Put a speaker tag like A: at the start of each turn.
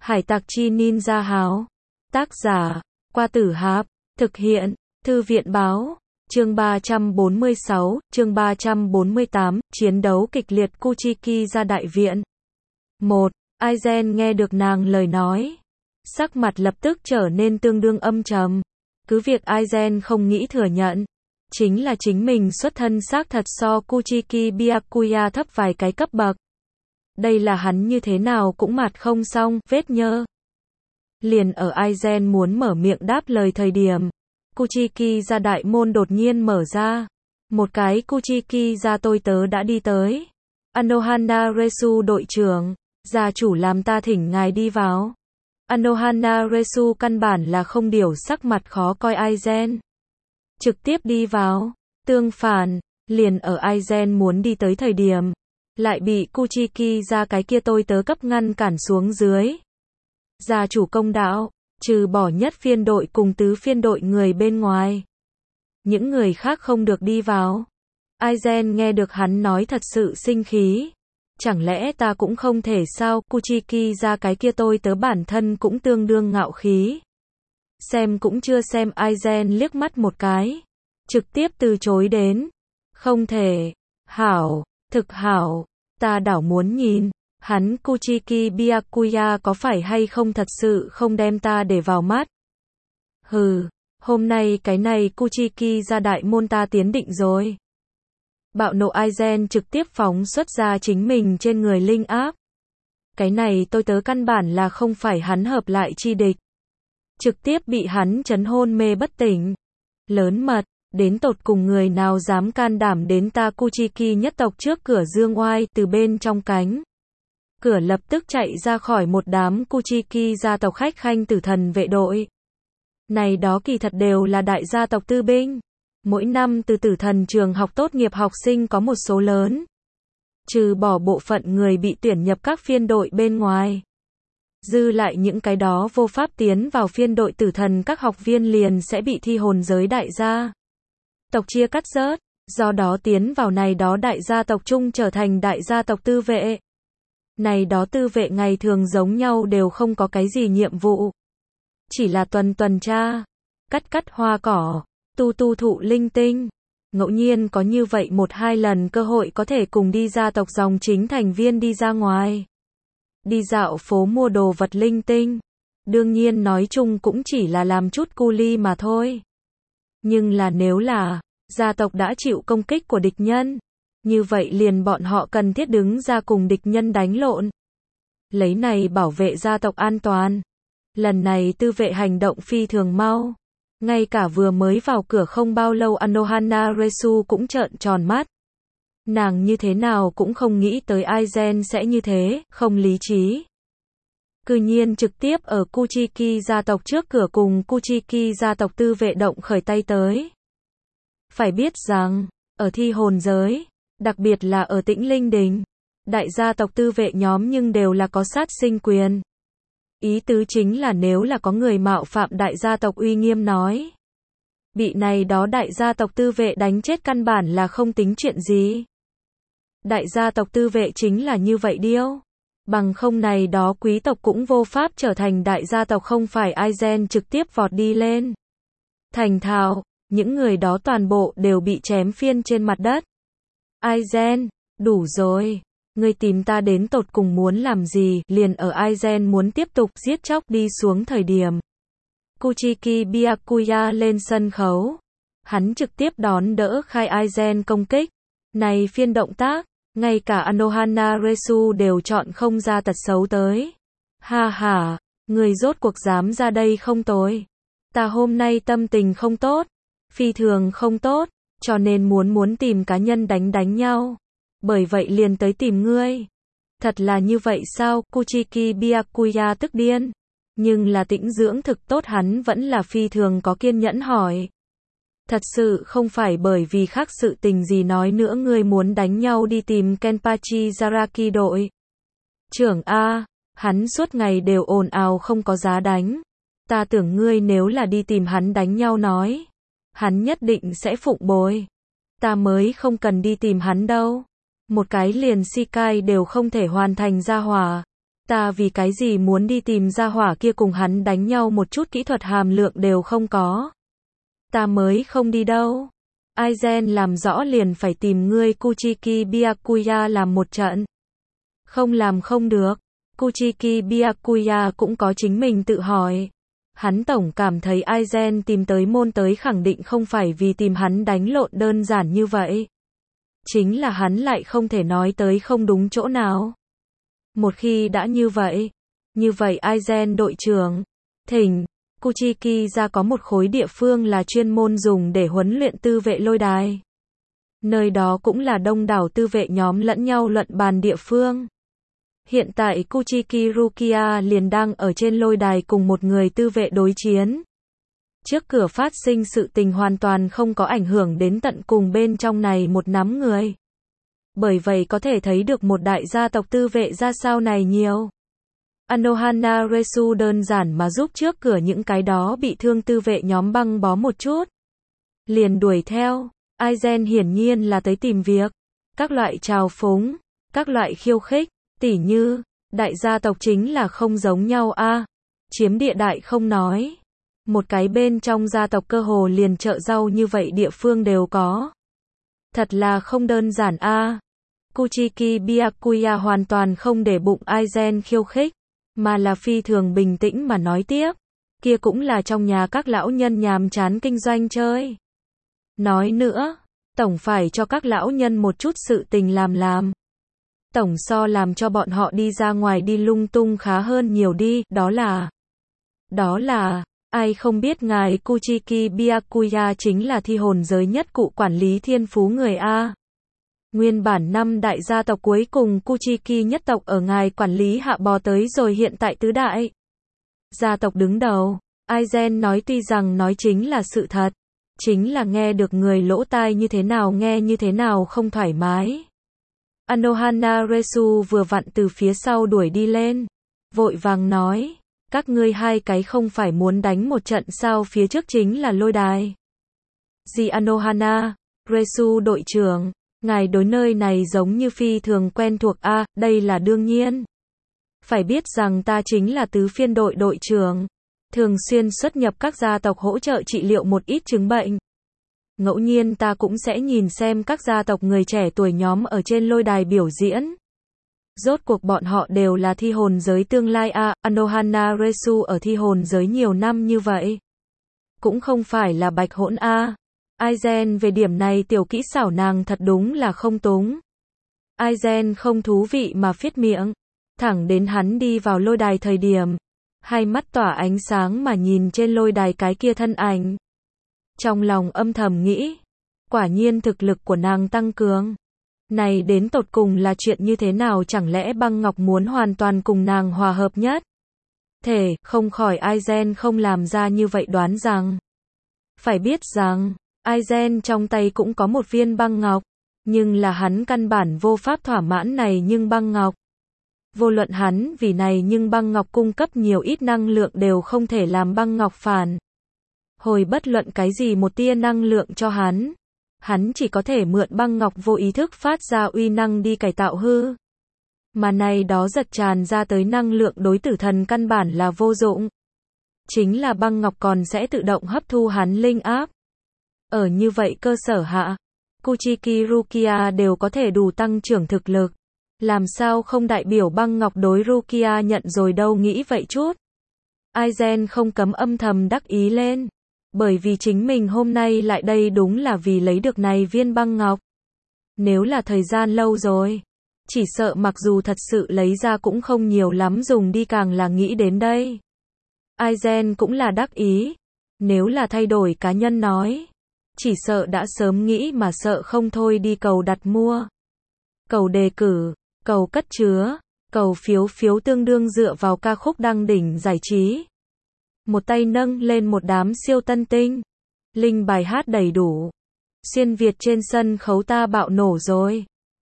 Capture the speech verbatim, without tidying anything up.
A: Hải tặc chi ninja háo. Tác giả, Qua Tử Háp. Thực hiện, Thư viện báo. Chương ba trăm bốn mươi sáu, chương ba trăm bốn mươi tám, chiến đấu kịch liệt Kuchiki ra đại viện. một. Aizen nghe được nàng lời nói. Sắc mặt lập tức trở nên tương đương âm trầm. Cứ việc Aizen không nghĩ thừa nhận. Chính là chính mình xuất thân xác thật so Kuchiki Byakuya thấp vài cái cấp bậc. Đây là hắn như thế nào cũng mặt không xong, vết nhơ. Liền ở Aizen muốn mở miệng đáp lời thời điểm. Kuchiki ra đại môn đột nhiên mở ra. Một cái Kuchiki ra tôi tớ đã đi tới. Anohana Resu đội trưởng, gia chủ làm ta thỉnh ngài đi vào. Anohana Resu căn bản là không điều sắc mặt khó coi Aizen. Trực tiếp đi vào. Tương phản, liền ở Aizen muốn đi tới thời điểm. Lại bị Kuchiki ra cái kia tôi tớ cấp ngăn cản xuống dưới. Gia chủ công đạo, trừ bỏ nhất phiên đội cùng tứ phiên đội người bên ngoài. Những người khác không được đi vào. Aizen nghe được hắn nói thật sự sinh khí. Chẳng lẽ ta cũng không thể sao? Kuchiki ra cái kia tôi tớ bản thân cũng tương đương ngạo khí. Xem cũng chưa xem Aizen liếc mắt một cái. Trực tiếp từ chối đến. Không thể. Hảo, thực hảo. Ta đảo muốn nhìn. Hắn Kuchiki Byakuya có phải hay không thật sự không đem ta để vào mắt. Hừ, hôm nay cái này Kuchiki ra đại môn ta tiến định rồi. Bạo nộ Aizen trực tiếp phóng xuất ra chính mình trên người linh áp. Cái này tôi tớ căn bản là không phải hắn hợp lại chi địch. Trực tiếp bị hắn chấn hôn mê bất tỉnh. Lớn mật, đến tột cùng người nào dám can đảm đến ta Kuchiki nhất tộc trước cửa dương oai từ bên trong cánh. Cửa lập tức chạy ra khỏi một đám Kuchiki gia tộc khách khanh tử thần vệ đội. Này đó kỳ thật đều là đại gia tộc tư binh. Mỗi năm từ tử thần trường học tốt nghiệp học sinh có một số lớn. Trừ bỏ bộ phận người bị tuyển nhập các phiên đội bên ngoài. Dư lại những cái đó vô pháp tiến vào phiên đội tử thần các học viên liền sẽ bị thi hồn giới đại gia tộc chia cắt rớt. Do đó tiến vào này đó đại gia tộc chung trở thành đại gia tộc tư vệ. Này đó tư vệ ngày thường giống nhau đều không có cái gì nhiệm vụ. Chỉ là tuần tuần tra, cắt cắt hoa cỏ, tu tu thụ linh tinh. Ngẫu nhiên có như vậy một hai lần cơ hội có thể cùng đi gia tộc dòng chính thành viên đi ra ngoài. Đi dạo phố mua đồ vật linh tinh. Đương nhiên nói chung cũng chỉ là làm chút cu li mà thôi. Nhưng là nếu là gia tộc đã chịu công kích của địch nhân. Như vậy liền bọn họ cần thiết đứng ra cùng địch nhân đánh lộn. Lấy này bảo vệ gia tộc an toàn. Lần này tư vệ hành động phi thường mau. Ngay cả vừa mới vào cửa không bao lâu Anohana Resu cũng trợn tròn mắt. Nàng như thế nào cũng không nghĩ tới Aizen sẽ như thế, không lý trí. Cư nhiên trực tiếp ở Kuchiki gia tộc trước cửa cùng Kuchiki gia tộc tư vệ động khởi tay tới. Phải biết rằng, ở thi hồn giới, đặc biệt là ở Tĩnh Linh Đình, đại gia tộc tư vệ nhóm nhưng đều là có sát sinh quyền. Ý tứ chính là nếu là có người mạo phạm đại gia tộc uy nghiêm nói. Bị này đó đại gia tộc tư vệ đánh chết căn bản là không tính chuyện gì. Đại gia tộc tư vệ chính là như vậy điêu. Bằng không này đó quý tộc cũng vô pháp trở thành đại gia tộc không phải Aizen trực tiếp vọt đi lên. Thành thạo, những người đó toàn bộ đều bị chém phiên trên mặt đất. Aizen, đủ rồi. Ngươi tìm ta đến tột cùng muốn làm gì? Liền ở Aizen muốn tiếp tục giết chóc đi xuống thời điểm. Kuchiki Byakuya lên sân khấu. Hắn trực tiếp đón đỡ khai Aizen công kích. Này phiên động tác, ngay cả Anohana Resu đều chọn không ra tật xấu tới. Ha ha, người rốt cuộc dám ra đây không tối. Ta hôm nay tâm tình không tốt, phi thường không tốt, cho nên muốn muốn tìm cá nhân đánh đánh nhau. Bởi vậy liền tới tìm ngươi. Thật là như vậy sao? Kuchiki Byakuya tức điên. Nhưng là tĩnh dưỡng thực tốt hắn vẫn là phi thường có kiên nhẫn hỏi. Thật sự không phải bởi vì khác sự tình gì nói nữa ngươi muốn đánh nhau đi tìm Kenpachi Zaraki đội. Trưởng A, hắn suốt ngày đều ồn ào không có giá đánh. Ta tưởng ngươi nếu là đi tìm hắn đánh nhau nói. Hắn nhất định sẽ phụng bồi. Ta mới không cần đi tìm hắn đâu. Một cái liền Shikai đều không thể hoàn thành ra hỏa. Ta vì cái gì muốn đi tìm gia hỏa kia cùng hắn đánh nhau một chút kỹ thuật hàm lượng đều không có. Ta mới không đi đâu. Aizen làm rõ liền phải tìm ngươi Kuchiki Byakuya làm một trận. Không làm không được. Kuchiki Byakuya cũng có chính mình tự hỏi. Hắn tổng cảm thấy Aizen tìm tới môn tới khẳng định không phải vì tìm hắn đánh lộn đơn giản như vậy. Chính là hắn lại không thể nói tới không đúng chỗ nào. Một khi đã như vậy, như vậy Aizen đội trưởng, thỉnh, Kuchiki ra có một khối địa phương là chuyên môn dùng để huấn luyện tư vệ lôi đài. Nơi đó cũng là đông đảo tư vệ nhóm lẫn nhau luận bàn địa phương. Hiện tại Kuchiki Rukia liền đang ở trên lôi đài cùng một người tư vệ đối chiến. Trước cửa phát sinh sự tình hoàn toàn không có ảnh hưởng đến tận cùng bên trong này một nắm người. Bởi vậy có thể thấy được một đại gia tộc tư vệ ra sao này nhiều. Anohana Resu đơn giản mà giúp trước cửa những cái đó bị thương tư vệ nhóm băng bó một chút. Liền đuổi theo, Aizen hiển nhiên là tới tìm việc. Các loại trào phúng, các loại khiêu khích, tỉ như, đại gia tộc chính là không giống nhau a, chiếm địa đại không nói. Một cái bên trong gia tộc cơ hồ liền chợ rau như vậy địa phương đều có. Thật là không đơn giản a. Kuchiki Byakuya hoàn toàn không để bụng Aizen khiêu khích, mà là phi thường bình tĩnh mà nói tiếp. Kia cũng là trong nhà các lão nhân nhàm chán kinh doanh chơi. Nói nữa, tổng phải cho các lão nhân một chút sự tình làm làm. Tổng so làm cho bọn họ đi ra ngoài đi lung tung khá hơn nhiều đi, đó là... Đó là... Ai không biết ngài Kuchiki Byakuya chính là thi hồn giới nhất cụ quản lý thiên phú người A. Nguyên bản năm đại gia tộc cuối cùng Kuchiki nhất tộc ở ngài quản lý hạ bò tới rồi hiện tại tứ đại. Gia tộc đứng đầu, Aizen nói tuy rằng nói chính là sự thật, chính là nghe được người lỗ tai như thế nào nghe như thế nào không thoải mái. Anohana Resu vừa vặn từ phía sau đuổi đi lên, vội vàng nói. Các ngươi hai cái không phải muốn đánh một trận sao, phía trước chính là lôi đài. Di Anohana, Resu đội trưởng, ngài đối nơi này giống như phi thường quen thuộc a, à, đây là đương nhiên. Phải biết rằng ta chính là tứ phiên đội đội trưởng, thường xuyên xuất nhập các gia tộc hỗ trợ trị liệu một ít chứng bệnh. Ngẫu nhiên ta cũng sẽ nhìn xem các gia tộc người trẻ tuổi nhóm ở trên lôi đài biểu diễn. Rốt cuộc bọn họ đều là thi hồn giới tương lai a, à, Anohana Resu ở thi hồn giới nhiều năm như vậy. Cũng không phải là bạch hỗn a. À. Aizen về điểm này tiểu kỹ xảo nàng thật đúng là không túng. Aizen không thú vị mà phiết miệng. Thẳng đến hắn đi vào lôi đài thời điểm. Hai mắt tỏa ánh sáng mà nhìn trên lôi đài cái kia thân ảnh. Trong lòng âm thầm nghĩ. Quả nhiên thực lực của nàng tăng cường. Này đến tột cùng là chuyện như thế nào, chẳng lẽ băng ngọc muốn hoàn toàn cùng nàng hòa hợp nhất? Thể, không khỏi Aizen không làm ra như vậy đoán rằng. Phải biết rằng, Aizen trong tay cũng có một viên băng ngọc, nhưng là hắn căn bản vô pháp thỏa mãn này nhưng băng ngọc. Vô luận hắn vì này nhưng băng ngọc cung cấp nhiều ít năng lượng đều không thể làm băng ngọc phản hồi bất luận cái gì một tia năng lượng cho hắn. Hắn chỉ có thể mượn băng ngọc vô ý thức phát ra uy năng đi cải tạo hư. Mà này đó giật tràn ra tới năng lượng đối tử thần căn bản là vô dụng. Chính là băng ngọc còn sẽ tự động hấp thu hắn linh áp. Ở như vậy cơ sở hạ, Kuchiki Rukia đều có thể đủ tăng trưởng thực lực. Làm sao không đại biểu băng ngọc đối Rukia nhận rồi đâu, nghĩ vậy chút. Aizen không cấm âm thầm đắc ý lên. Bởi vì chính mình hôm nay lại đây đúng là vì lấy được này viên băng ngọc. Nếu là thời gian lâu rồi, chỉ sợ mặc dù thật sự lấy ra cũng không nhiều lắm dùng đi, càng là nghĩ đến đây. Aizen cũng là đắc ý. Nếu là thay đổi cá nhân nói, chỉ sợ đã sớm nghĩ mà sợ không thôi đi cầu đặt mua. Cầu đề cử, cầu cất chứa, cầu phiếu phiếu tương đương dựa vào ca khúc đăng đỉnh giải trí. Một tay nâng lên một đám siêu tân tinh. Linh bài hát đầy đủ. Xuyên Việt trên sân khấu ta bạo nổ rồi.